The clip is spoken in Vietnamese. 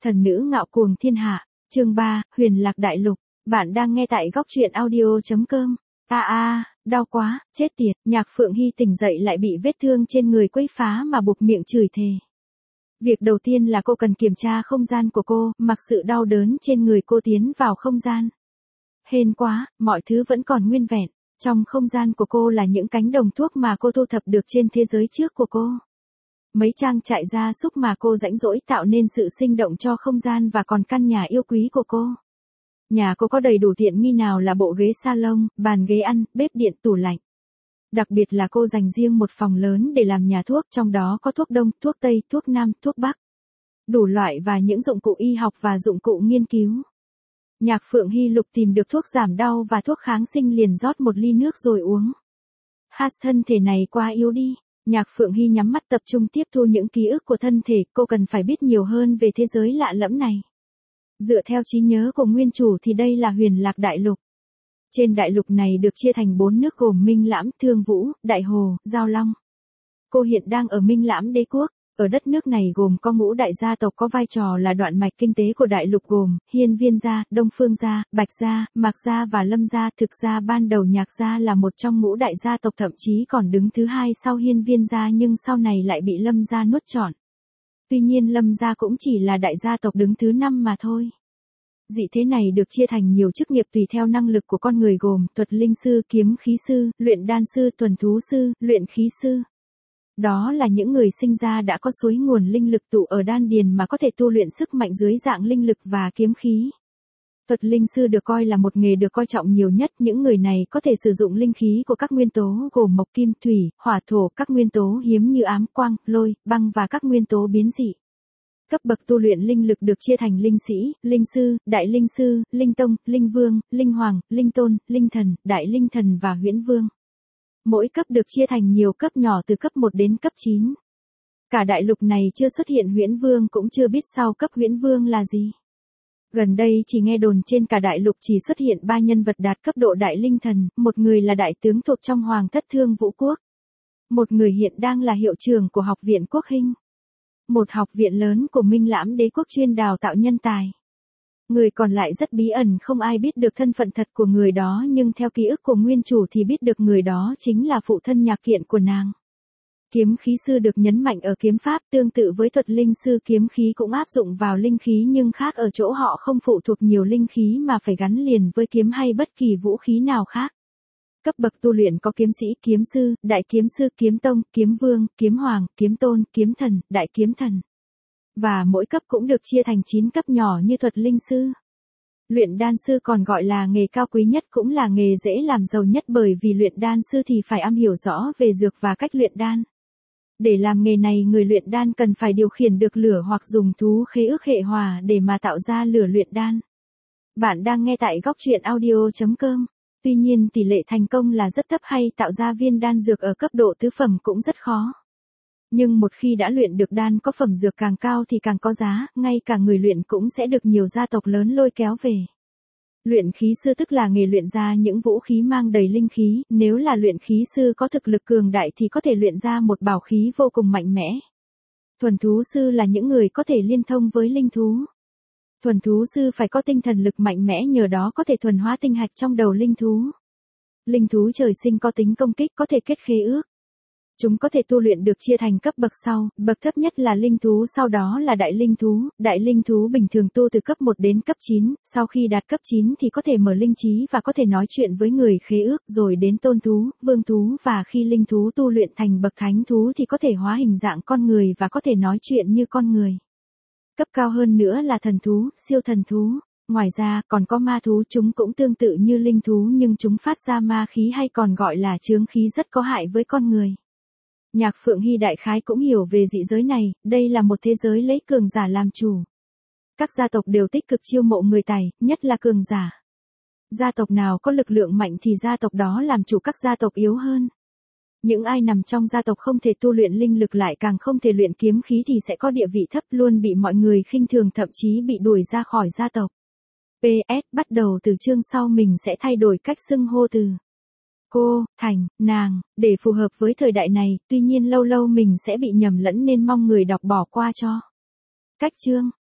Thần nữ ngạo cuồng thiên hạ, chương 3, Huyền Lạc Đại Lục. Bạn đang nghe tại góc truyện audio.com. Đau quá, chết tiệt. Nhạc Phượng Hy tỉnh dậy lại bị vết thương trên người quấy phá mà buộc miệng chửi thề. Việc đầu tiên là cô cần kiểm tra không gian của cô, mặc sự đau đớn trên người cô tiến vào không gian. Hên quá, mọi thứ vẫn còn nguyên vẹn. Trong không gian của cô là những cánh đồng thuốc mà cô thu thập được trên thế giới trước của cô. Mấy trang trại gia súc mà cô rãnh rỗi tạo nên sự sinh động cho không gian và còn căn nhà yêu quý của cô. Nhà cô có đầy đủ tiện nghi nào là bộ ghế salon, bàn ghế ăn, bếp điện, tủ lạnh. Đặc biệt là cô dành riêng một phòng lớn để làm nhà thuốc, trong đó có thuốc đông, thuốc tây, thuốc nam, thuốc bắc. Đủ loại và những dụng cụ y học và dụng cụ nghiên cứu. Nhạc Phượng Hy lục tìm được thuốc giảm đau và thuốc kháng sinh liền rót một ly nước rồi uống. Thân thể này quá yếu đi. Nhạc Phượng Hy nhắm mắt tập trung tiếp thu những ký ức của thân thể, cô cần phải biết nhiều hơn về thế giới lạ lẫm này. Dựa theo trí nhớ của nguyên chủ thì đây là Huyền Lạc Đại Lục. Trên đại lục này được chia thành 4 nước gồm Minh Lãm, Thương Vũ, Đại Hồ, Giao Long. Cô hiện đang ở Minh Lãm đế quốc. Ở đất nước này gồm có ngũ đại gia tộc có vai trò là đoạn mạch kinh tế của đại lục gồm Hiên Viên gia, Đông Phương gia, Bạch gia, Mạc gia và Lâm gia. Thực ra ban đầu Nhạc gia là một trong ngũ đại gia tộc, thậm chí còn đứng thứ hai sau Hiên Viên gia, nhưng sau này lại bị Lâm gia nuốt trọn. Tuy nhiên Lâm gia cũng chỉ là đại gia tộc đứng thứ 5 mà thôi. Dị thế này được chia thành nhiều chức nghiệp tùy theo năng lực của con người gồm thuật linh sư, kiếm khí sư, luyện đan sư, thuần thú sư, luyện khí sư. Đó là những người sinh ra đã có suối nguồn linh lực tụ ở đan điền mà có thể tu luyện sức mạnh dưới dạng linh lực và kiếm khí. Thuật linh sư được coi là một nghề được coi trọng nhiều nhất, những người này có thể sử dụng linh khí của các nguyên tố gồm mộc, kim, thủy, hỏa, thổ, các nguyên tố hiếm như ám, quang, lôi, băng và các nguyên tố biến dị. Cấp bậc tu luyện linh lực được chia thành linh sĩ, linh sư, đại linh sư, linh tông, linh vương, linh hoàng, linh tôn, linh thần, đại linh thần và huyễn vương. Mỗi cấp được chia thành nhiều cấp nhỏ từ cấp 1 đến cấp 9. Cả đại lục này chưa xuất hiện huyễn vương, cũng chưa biết sau cấp huyễn vương là gì. Gần đây chỉ nghe đồn trên cả đại lục chỉ xuất hiện 3 nhân vật đạt cấp độ đại linh thần, một người là đại tướng thuộc trong Hoàng thất Thương Vũ quốc. Một người hiện đang là hiệu trưởng của học viện Quốc Hinh. Một học viện lớn của Minh Lãm đế quốc chuyên đào tạo nhân tài. Người còn lại rất bí ẩn, không ai biết được thân phận thật của người đó, nhưng theo ký ức của nguyên chủ thì biết được người đó chính là phụ thân Nhạc Kiện của nàng. Kiếm khí sư được nhấn mạnh ở kiếm pháp, tương tự với thuật linh sư, kiếm khí cũng áp dụng vào linh khí nhưng khác ở chỗ họ không phụ thuộc nhiều linh khí mà phải gắn liền với kiếm hay bất kỳ vũ khí nào khác. Cấp bậc tu luyện có kiếm sĩ, kiếm sư, đại kiếm sư, kiếm tông, kiếm vương, kiếm hoàng, kiếm tôn, kiếm thần, đại kiếm thần. Và mỗi cấp cũng được chia thành 9 cấp nhỏ như thuật linh sư. Luyện đan sư còn gọi là nghề cao quý nhất, cũng là nghề dễ làm giàu nhất, bởi vì luyện đan sư thì phải am hiểu rõ về dược và cách luyện đan. Để làm nghề này, người luyện đan cần phải điều khiển được lửa hoặc dùng thú khế ước hệ hỏa để mà tạo ra lửa luyện đan. Bạn đang nghe tại góc truyện audio.com. Tuy nhiên tỷ lệ thành công là rất thấp, hay tạo ra viên đan dược ở cấp độ tứ phẩm cũng rất khó. Nhưng một khi đã luyện được đan có phẩm dược càng cao thì càng có giá, ngay cả người luyện cũng sẽ được nhiều gia tộc lớn lôi kéo về. Luyện khí sư tức là nghề luyện ra những vũ khí mang đầy linh khí, nếu là luyện khí sư có thực lực cường đại thì có thể luyện ra một bảo khí vô cùng mạnh mẽ. Thuần thú sư là những người có thể liên thông với linh thú. Thuần thú sư phải có tinh thần lực mạnh mẽ, nhờ đó có thể thuần hóa tinh hạch trong đầu linh thú. Linh thú trời sinh có tính công kích, có thể kết khế ước. Chúng có thể tu luyện được chia thành cấp bậc sau, bậc thấp nhất là linh thú, sau đó là đại linh thú. Đại linh thú bình thường tu từ cấp 1 đến cấp 9, sau khi đạt cấp 9 thì có thể mở linh trí và có thể nói chuyện với người khế ước, rồi đến tôn thú, vương thú, và khi linh thú tu luyện thành bậc thánh thú thì có thể hóa hình dạng con người và có thể nói chuyện như con người. Cấp cao hơn nữa là thần thú, siêu thần thú. Ngoài ra còn có ma thú, chúng cũng tương tự như linh thú nhưng chúng phát ra ma khí hay còn gọi là chướng khí rất có hại với con người. Nhạc Phượng Hy đại khái cũng hiểu về dị giới này, đây là một thế giới lấy cường giả làm chủ. Các gia tộc đều tích cực chiêu mộ người tài, nhất là cường giả. Gia tộc nào có lực lượng mạnh thì gia tộc đó làm chủ các gia tộc yếu hơn. Những ai nằm trong gia tộc không thể tu luyện linh lực lại càng không thể luyện kiếm khí thì sẽ có địa vị thấp, luôn bị mọi người khinh thường, thậm chí bị đuổi ra khỏi gia tộc. PS, bắt đầu từ chương sau mình sẽ thay đổi cách xưng hô từ cô, thành, nàng, để phù hợp với thời đại này, tuy nhiên lâu lâu mình sẽ bị nhầm lẫn nên mong người đọc bỏ qua cho. Cách chương